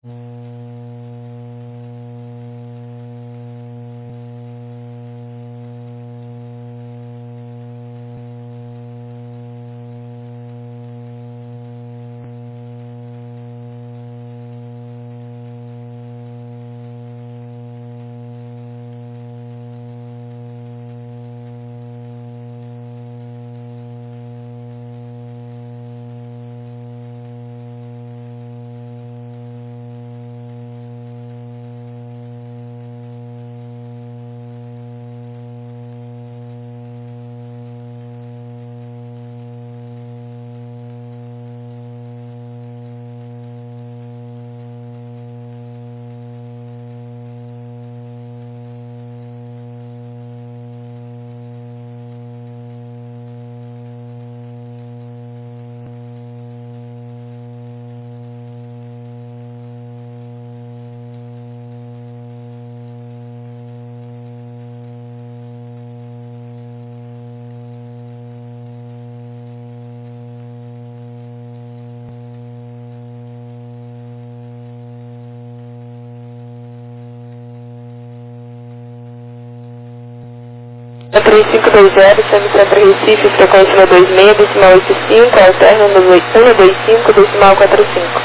3520, Centro Recife, frequência 26, decimal 85, alterno 125, decimal 45.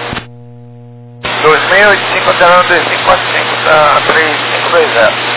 2685, alterno 2545, tá 3520.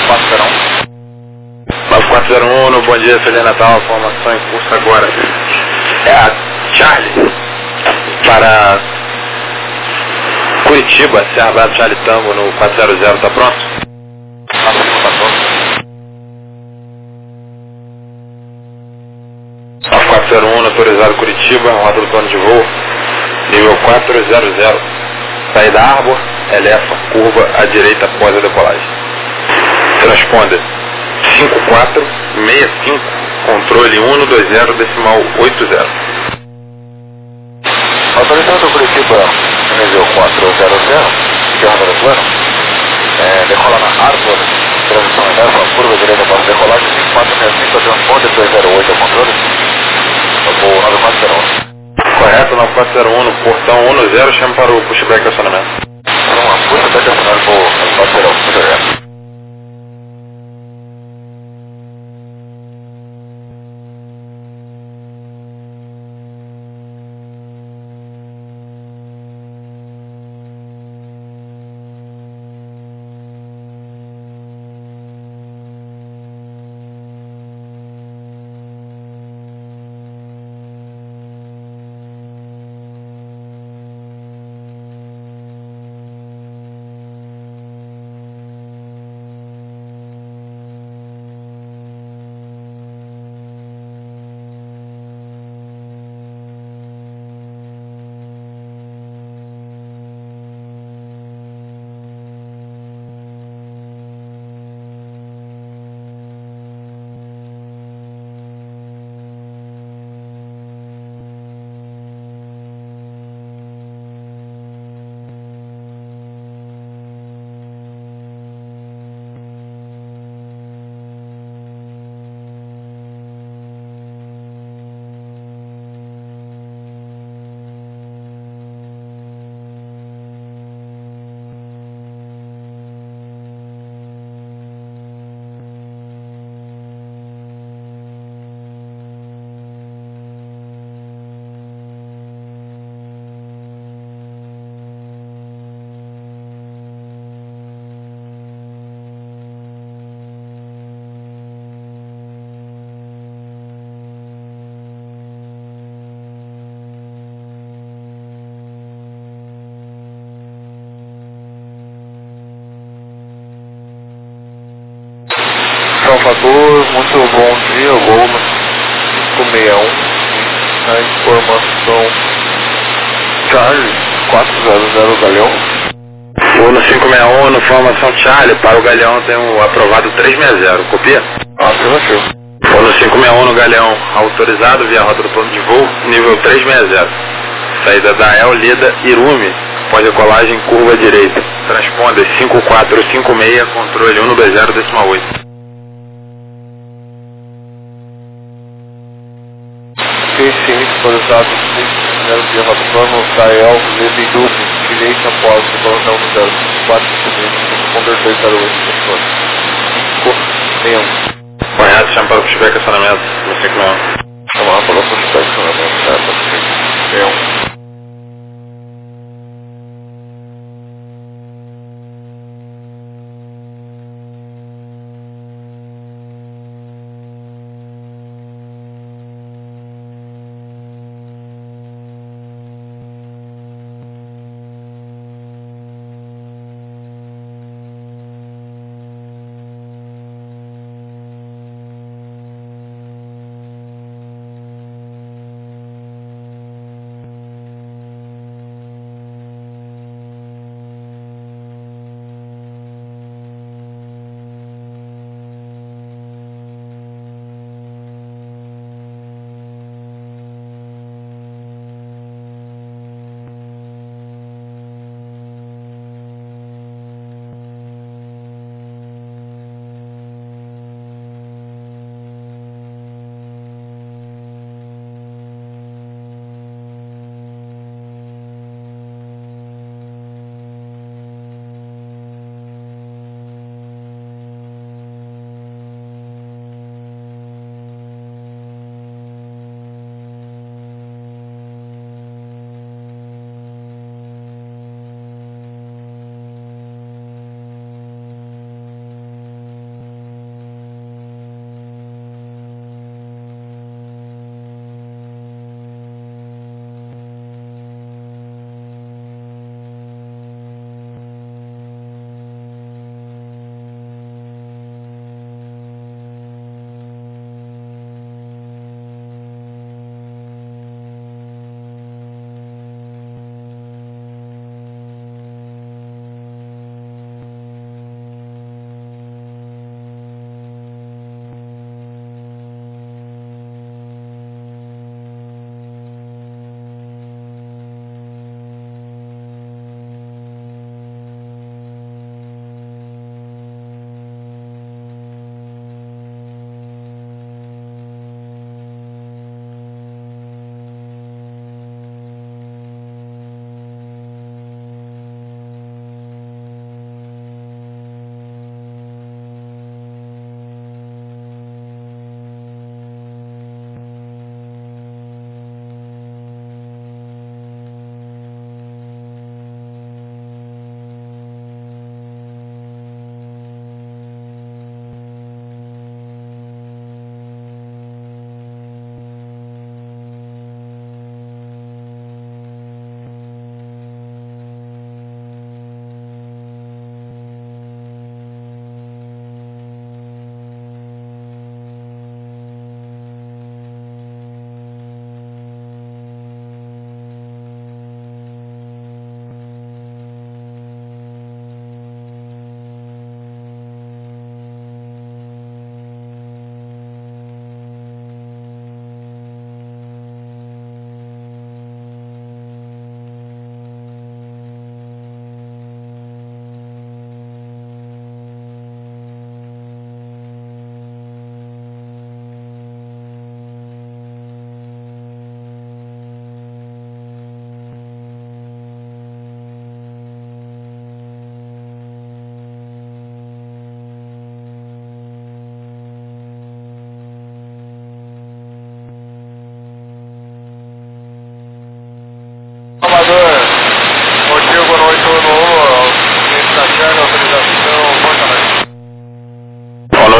9401, bom dia, Feliz Natal, formação em curso agora. É a Charlie para Curitiba, Serra Brava Charlie Tango no 400, tá pronto? Tá pronto. 9401, autorizado Curitiba, rota do plano de voo, nível 400, saída Arbor, eleva, curva à direita após a decolagem. Transponder 5465, controle 120.80. Autorizado Curitiba, nível 400, encerrando o plano, decola na Arbor, transição eleva, curva direita após a decolagem, 5465, transponder 208 ao controle, voo 9401. Correto, 9401, no portão 10, chama para o pushback acionamento. Pushback acionamento, voo 9401, muito obrigado. Salvador, muito bom dia, voo 561, a informação Charlie 400 Galeão. Voo no 561, no formação Charlie, para o Galeão tem o aprovado 360, copia? Afirmativo. Voo no 561 no Galeão, autorizado via rota do plano de voo, nível 360, saída da El Lida Irumi, após decolagem curva direita, transponder 5456, controle 120.8. QCM autorizado 6 via rota do plano da El Lida Irumi, direita após decolação no 0456, responder 208, controle 561. Correto, chama para o pushback acionamento no 561. Chamar para o pushback acionamento, certo, 561.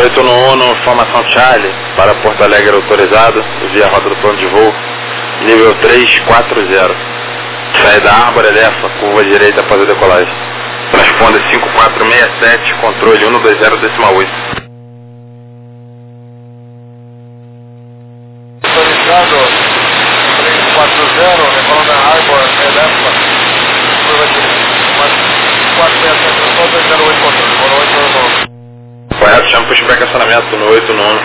891, formação Charlie, para Porto Alegre autorizado, via rota do plano de voo, nível 340. Saída Árvore Elefa, curva direita após a decolagem. Transponda 5467, controle 120.8. Autorizado 340, decolando a Árvore Elefa, curva direita. 467, 208, controle, 180. Correto, chama pushback acionamento no 891.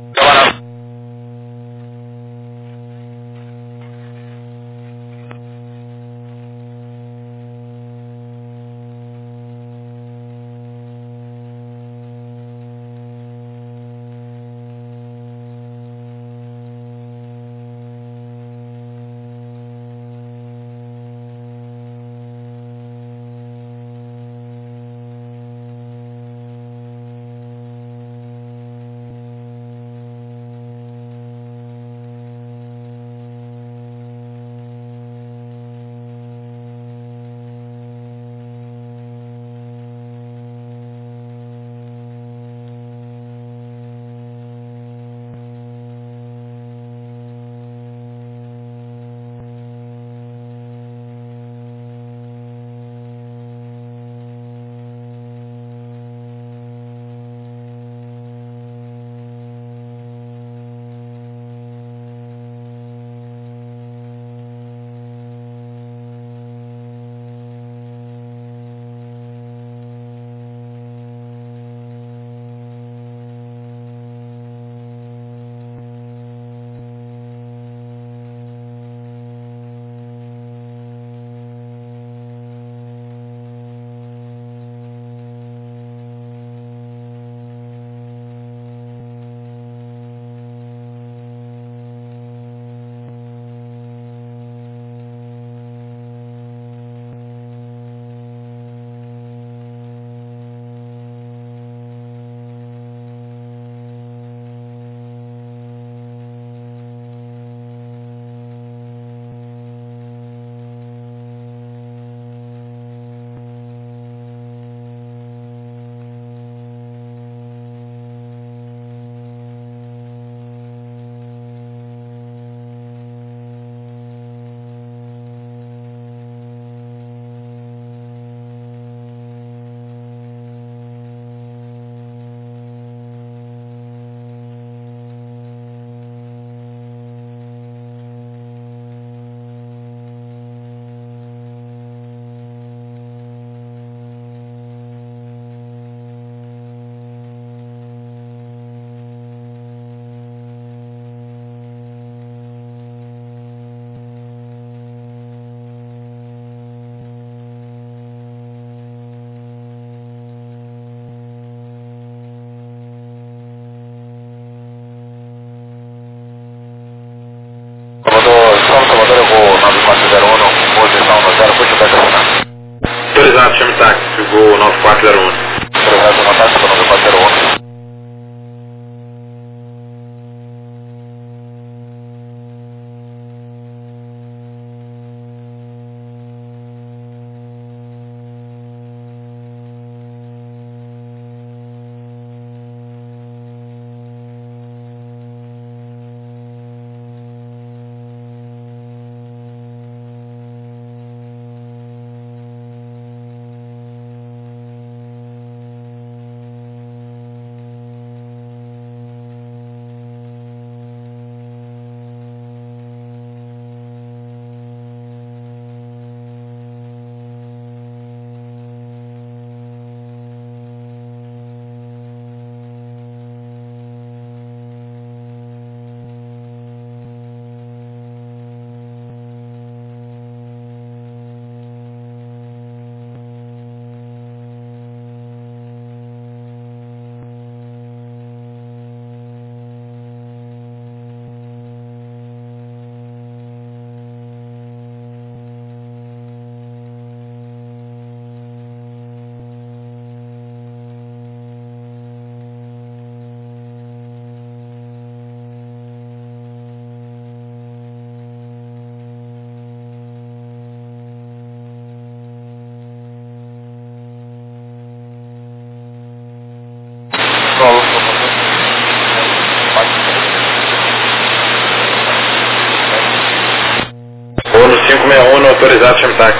Salvador, eu vou 9401, posição no 0, pushback acionado. Autorizado, chame táxi, voo 9401. Autorizado, chama táxi para 9401. 561 autorizado, chame táxi.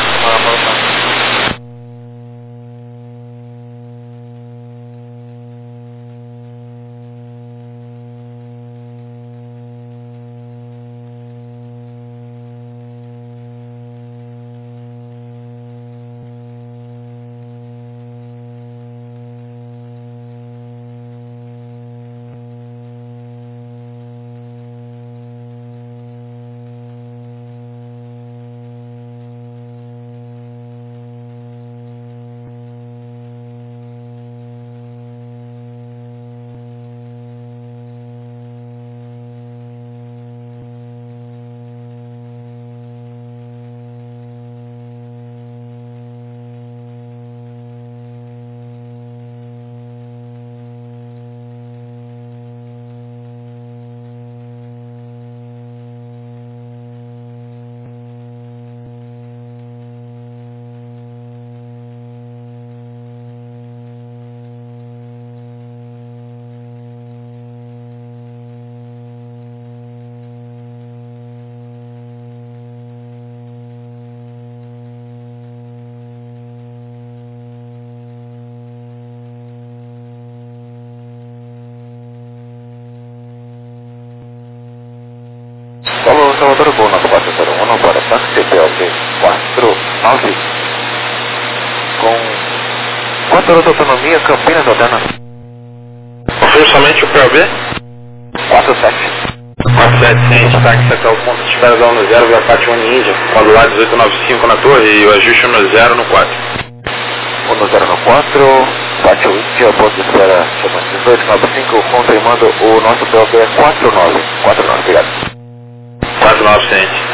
Salvador Gol 401 para táxi PLD 49 com 4 horas de autonomia, Campinas, Adana. Confirmo somente o PLB? 47. 47, ciente, táxi até o ponto de espera da 10 via Pátio Índia, modular 1895 na torre e o ajuste 10 no 4. 10 no 4, Pátio Índia, ponto de espera, chama 1895, confirmando o nosso PLB é 49. 49, obrigado. 49, ciente.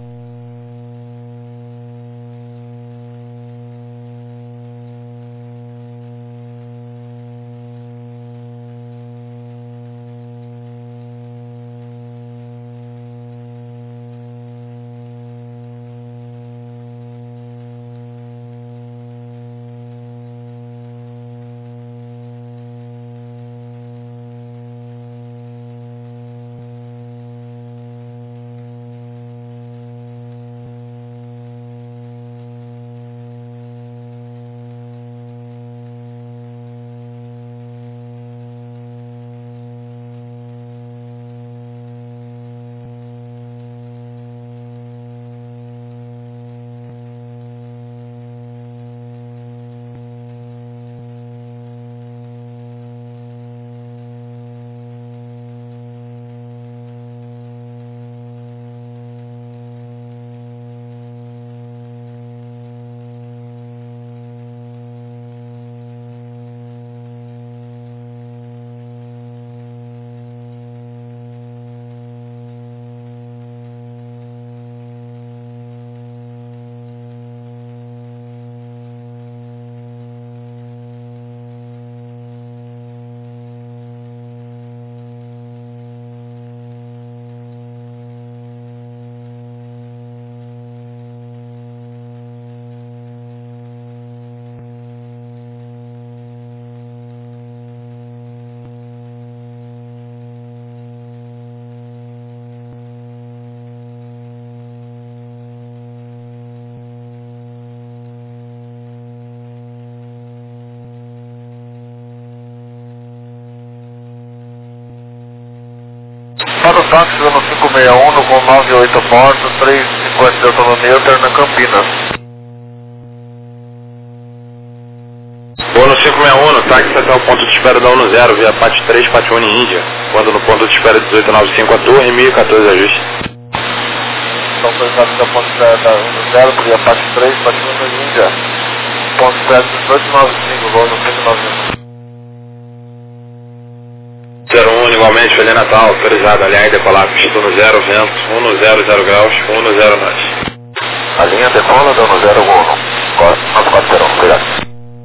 Para o táxi no 561 com 98 portas, 350 de autonomia, Terna Campinas. Vou no 561, táxi até o ponto de espera da 10 via Pátio 3, Pátio Índia, quando no ponto de espera 1895 a torre, 1014 ajuste. Estão autorizados até o ponto de espera da 10 via Pátio 3, Pátio Índia. Ponto de espera 1895, voo no 591. 01 igualmente, Feliz Natal, autorizado, aliás, decolar, pista no 0, vento, 100 graus, 10 nós. A linha decola da 10 Gol 940, obrigado.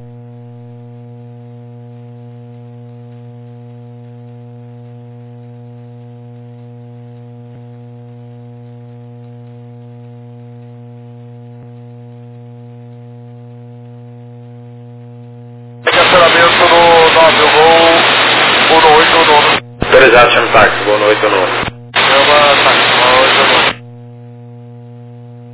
Cancelamento no 9 Gol 181. Autorizado, chame táxi, boa noite, 89. Chama táxi, 181.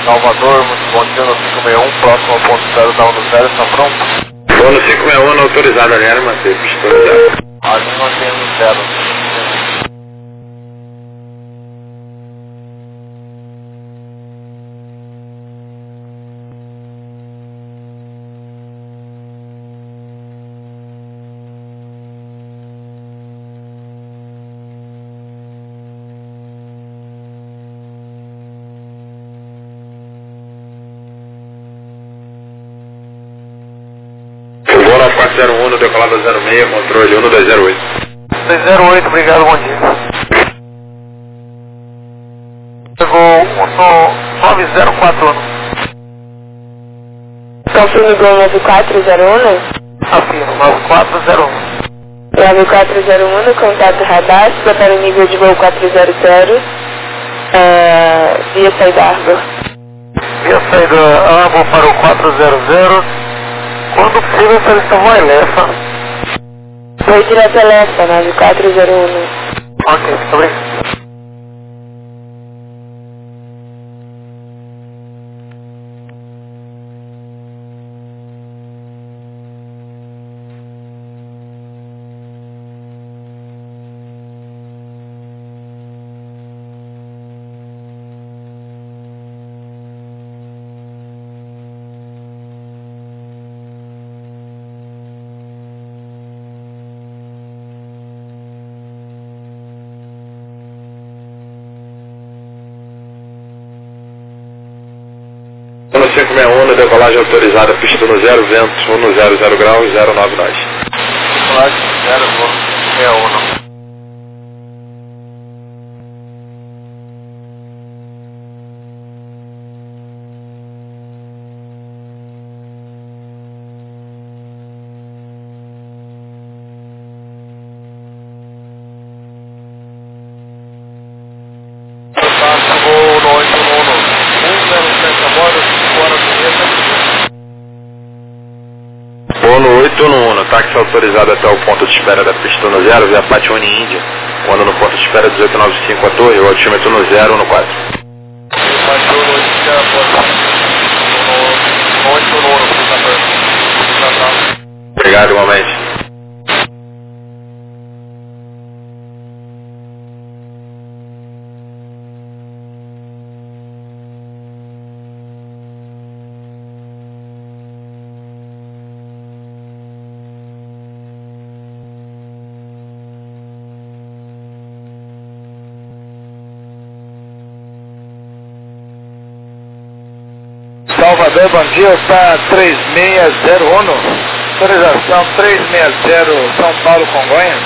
Salvador, muito bom dia, no 561, próximo ao ponto 0 da 10, está pronto? Vou no 561, autorizado, Aliano, manter pistona 0. Ali mantendo 0. Vou no 401, no decolado 06, controle 1208. 208, obrigado, bom dia. Chegou no 9041. Confirme Gol 9401. Afirmo, 9401. 9401, contato radar, para o nível de voo 400, via saída Arbor. Via saída Arbor para o 400. Quando possível, essa lição vai lefa. Foi direto a Lefa, 9401. Ok, muito obrigado. Vou no 561, no decolagem autorizada, pistona 0, vento 100 graus, 09 nós. Decolagem 0,61. Vou no 811. 107 a bordo, 5 horas e meia. Vou no 811, táxi autorizado até o ponto de espera da pistona 0, via Patione Índia. Quando no ponto de espera 1895 a torre, o altímetro no 0 no 4. Baixou no 8 a bordo. No 811, Obrigado, igualmente. Salvador, bom dia, está 3601, autorização 360, São Paulo, Congonhas.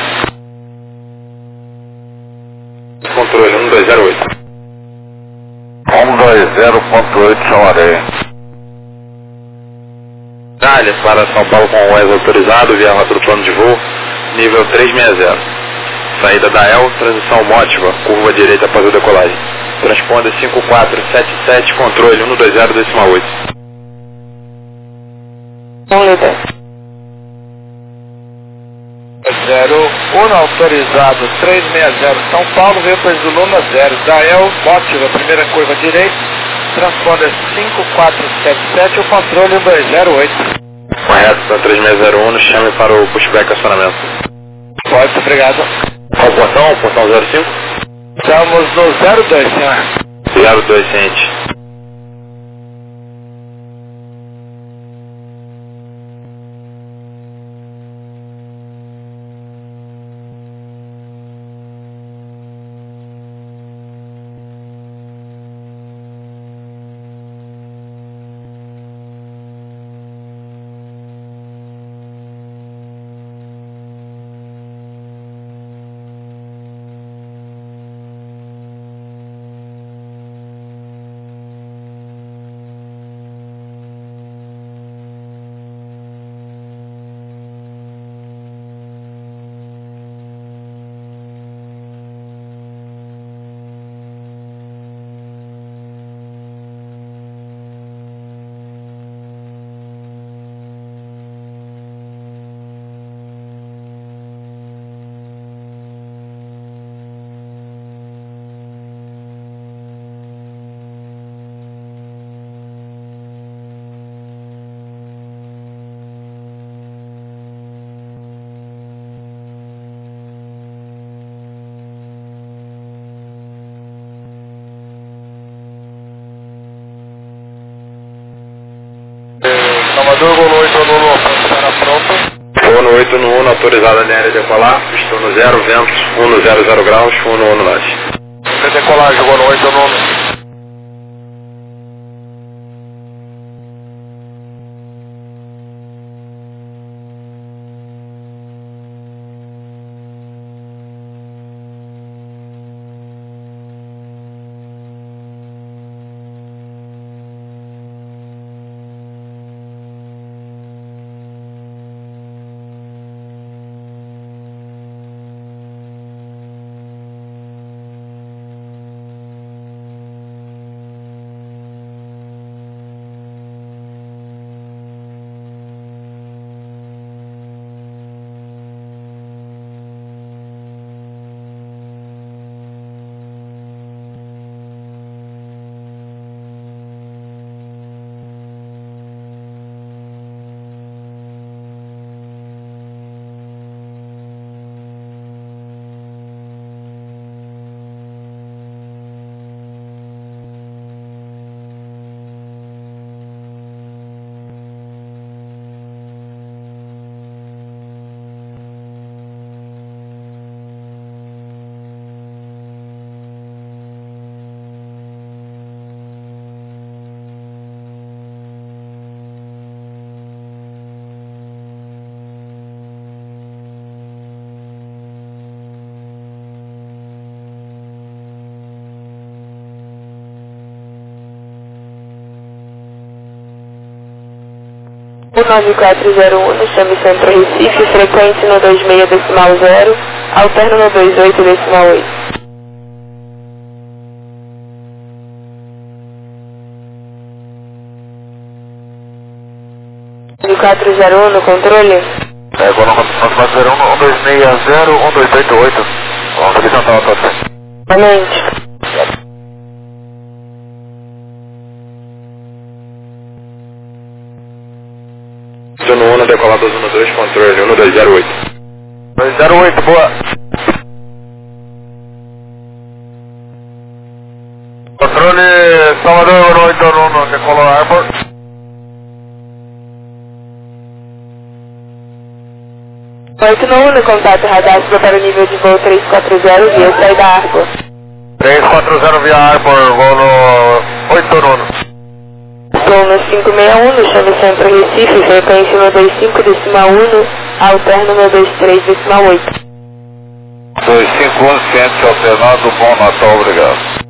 Controle 1208. 120.8, São Areia. Dália para São Paulo Congonhas autorizado, via rota do plano de voo, nível 360. Saída da EL, transição Mótiva, curva direita após a decolagem. Transponder 5477, controle 120,8. 1 líder. 01, autorizado 360, São Paulo, veio para do Luna 0, da EL, Mótiva, primeira curva direita, transponder 5477, o controle 1208. Correto, para 3601, nos chame para o pushback acionamento. Pode, obrigado. Qual portão? Portão 05? Estamos no 02, senhor. 02, ciente. Tomador, Gol 8 no 1, para pronto. Fono 8 no 1, autorizado na área de decolar, pistão no 0, ventos 100 graus, Fono 1 no leste. Decolagem, Gol 8 no 1. O 9401, chame Centro Recife, frequência no 26.0, alterno no 28.8. 9401 no controle? Gol 9401, 1260, 1288. Vamos solicitar o total. Novamente. No 1, decolar 212, controle 1208. 208, boa. Controle Salvador 891, decolou Arbor. Oito no 1, contato radar para o nível de voo 340 via saída Arbor. 340 via Arbor, voo no 891. Voo no 561, chame Centro Recife, frequência no 25.1, alterno no 23.8. 251 Centro, alternado, bom Natal, obrigado.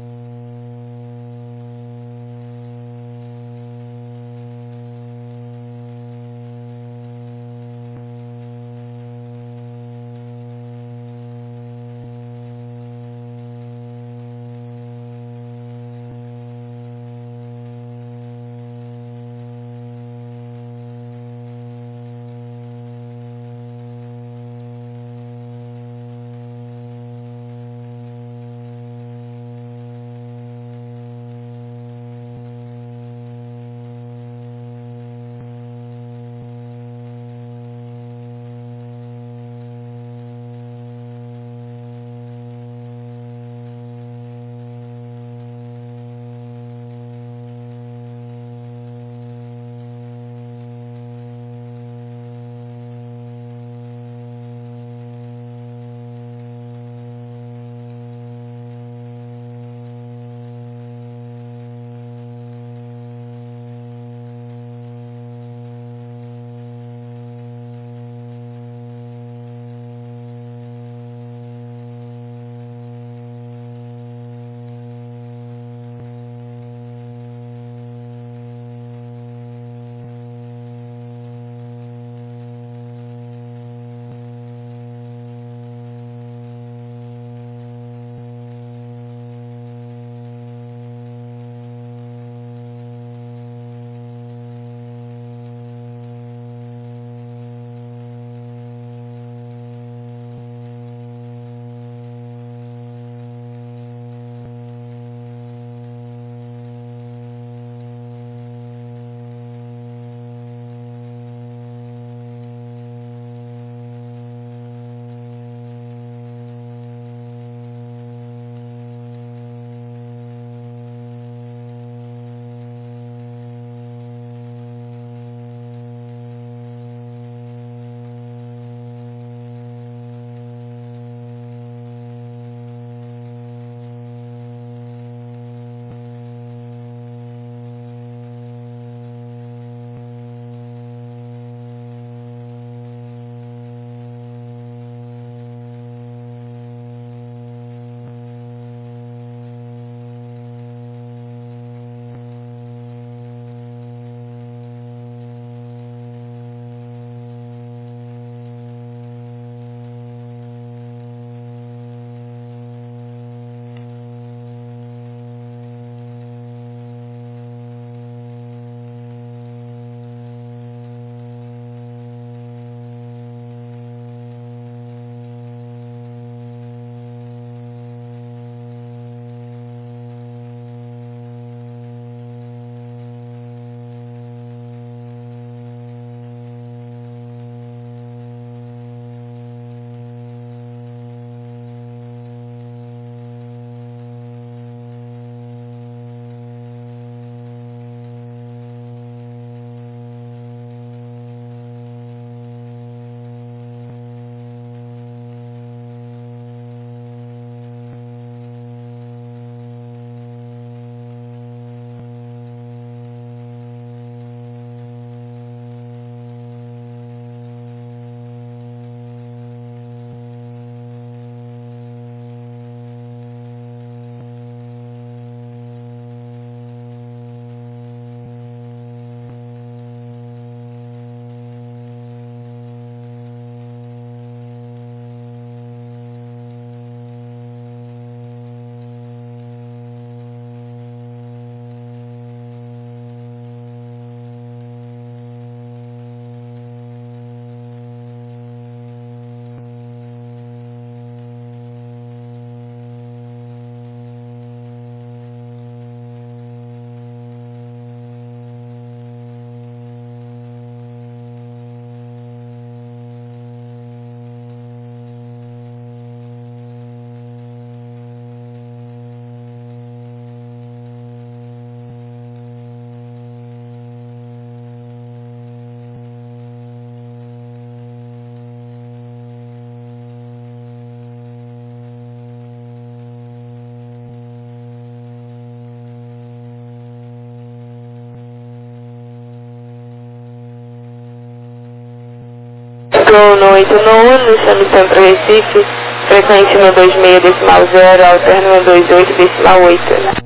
188, chame Centro Recife, frequência 126 decimal 0, alterno 128 decimal 8.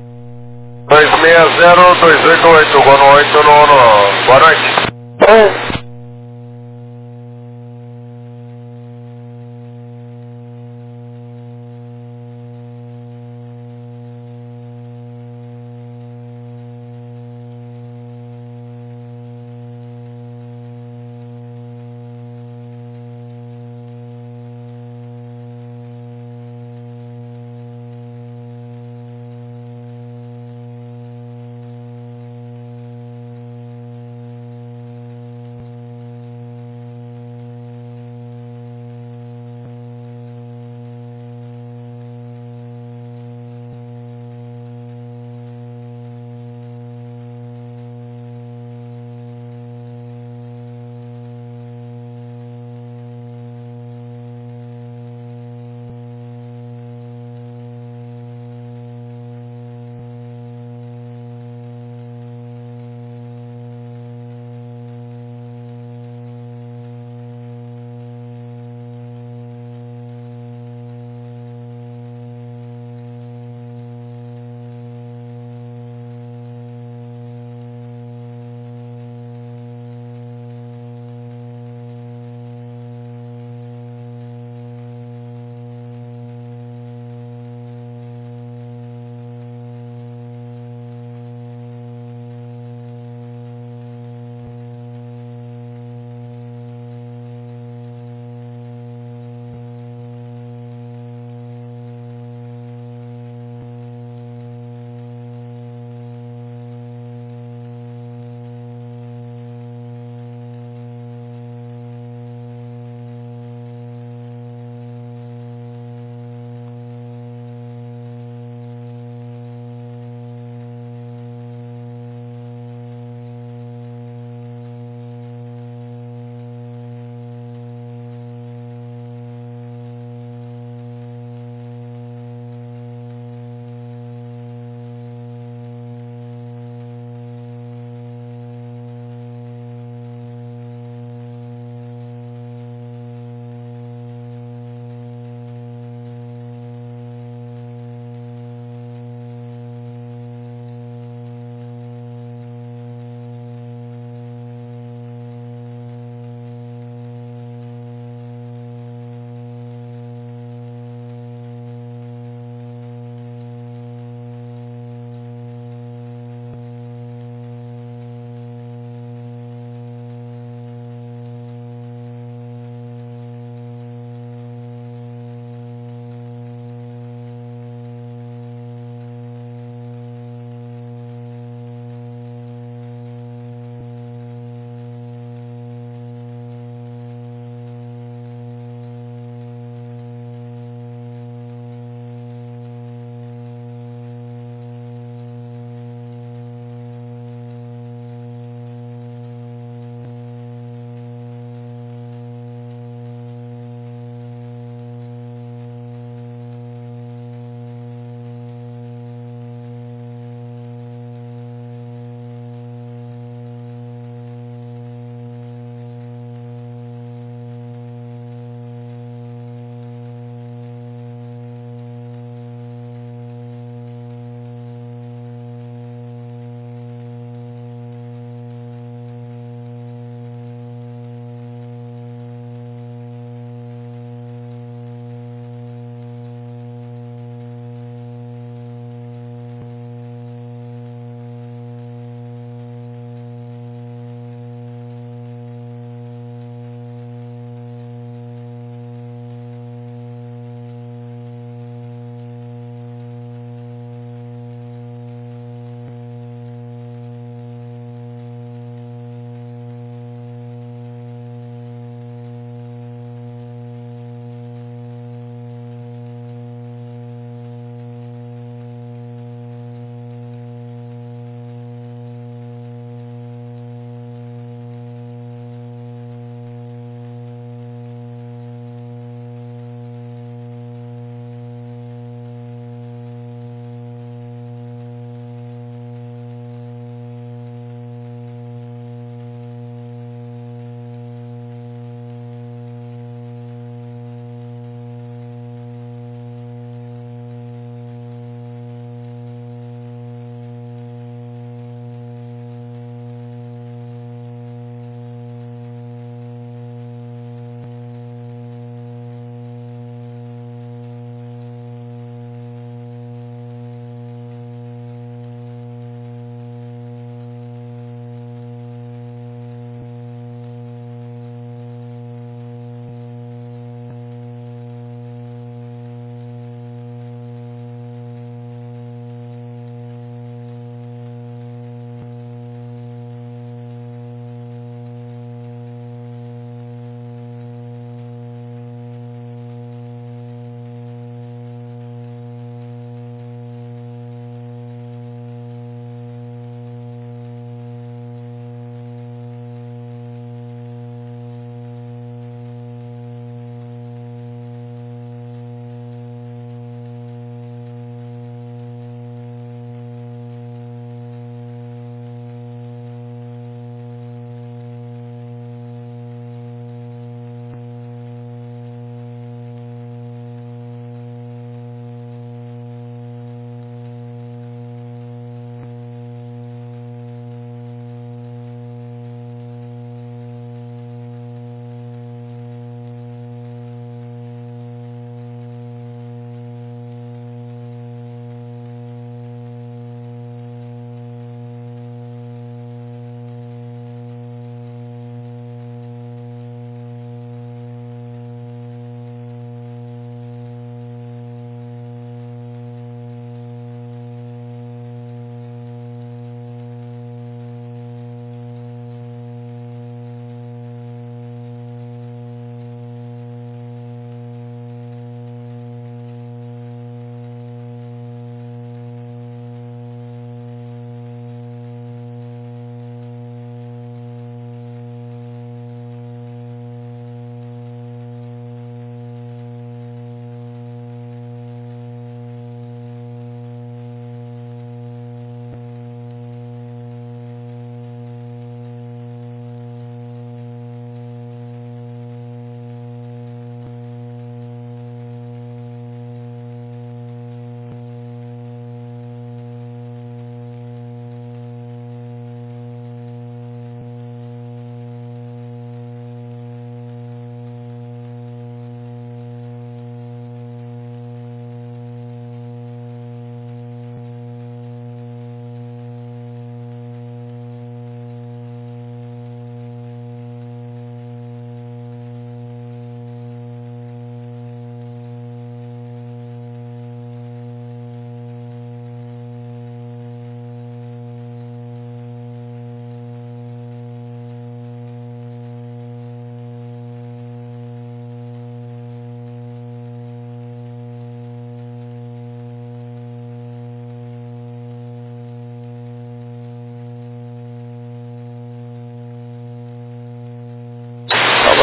260, 288, boa noite, nono. Boa noite.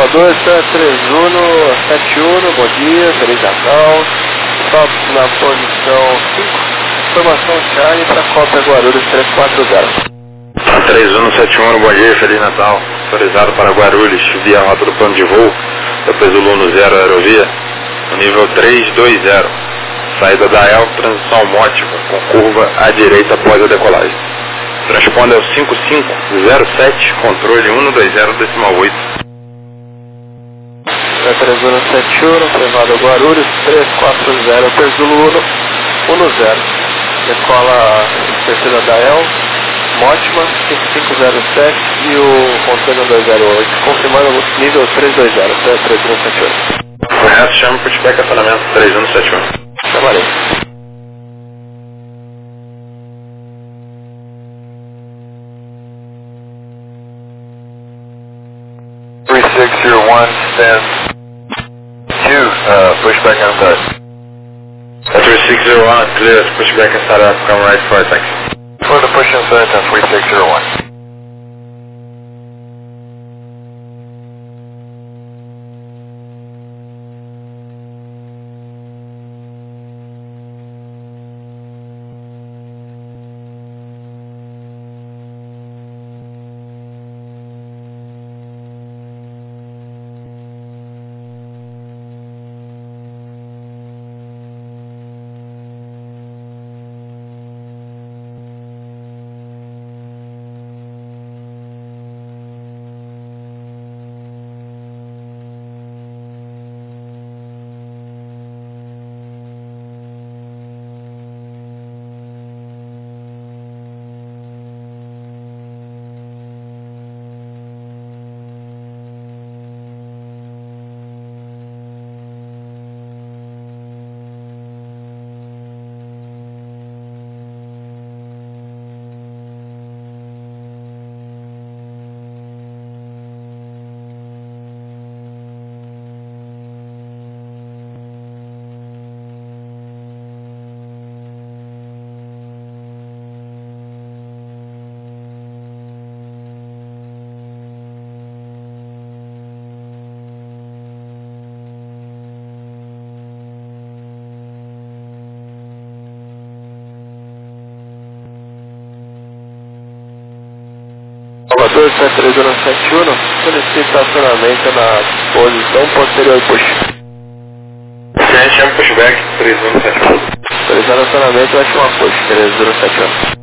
Salvador, San 3171, bom dia, Feliz Natal. Stop na posição 5. Informação Charlie para Copa Guarulhos 340. 3171, bom dia, Feliz Natal. Autorizado para Guarulhos, via rota do plano de voo, depois do Luno 0 Aerovia, no nível 320. Saída da EL, transição mótica, com curva à direita após a decolagem. Transponda ao 5507, controle 120.8. 3171, privado Guarulhos 340, Pesulo 10. Decola a terceira da EL, Mótima 5507 e o container 208, confirmando o nível 320, 3171. Correto, chama para o pushback acionamento 3171. Chamarei. Stands 2, pushback on that. 3601, clear to pushback and start up, come right for taxi. For the push inside on 3601. Salvador, San 3171, solicita estacionamento na posição posterior push. Cliente chama pushback 3171. Autorizar estacionamento, vai chamar push 3071.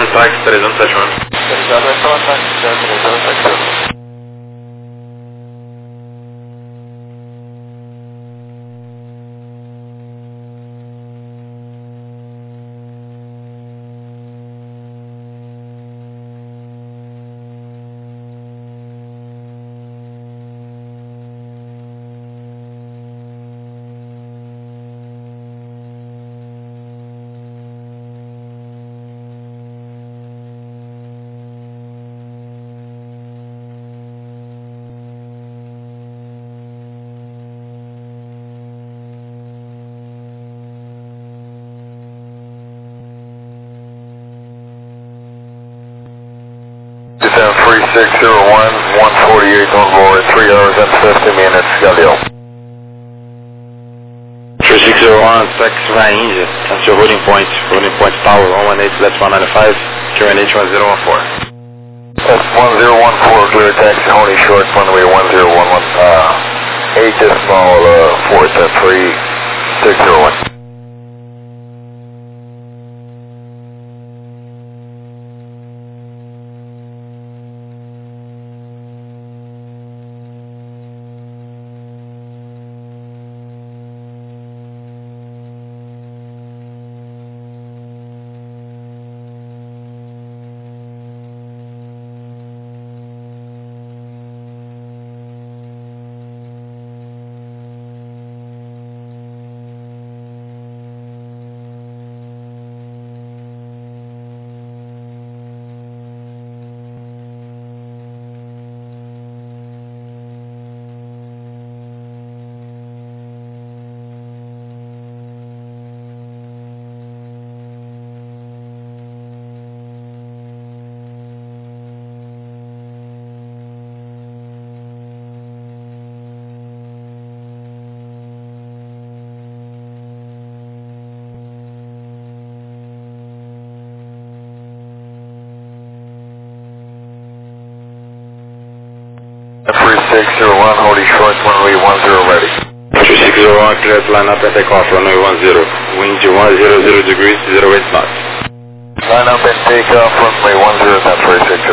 táxi 371. Autorizado vai falar táxi 371. Descend 3601, 148 on board, 3 hours and 50 minutes, Galil. 3601, taxi vai Índia, that's your holding point tower, 118.195, QNH 1014. That's 1014, clear taxi, holding short, runway 1011, 8.4, 3601. F3601, holding short, runway 10 ready. 3601, clear to line up and take off, runway 10, wind 100 degrees, 08 knots. Line up and take off, runway 10, F3601.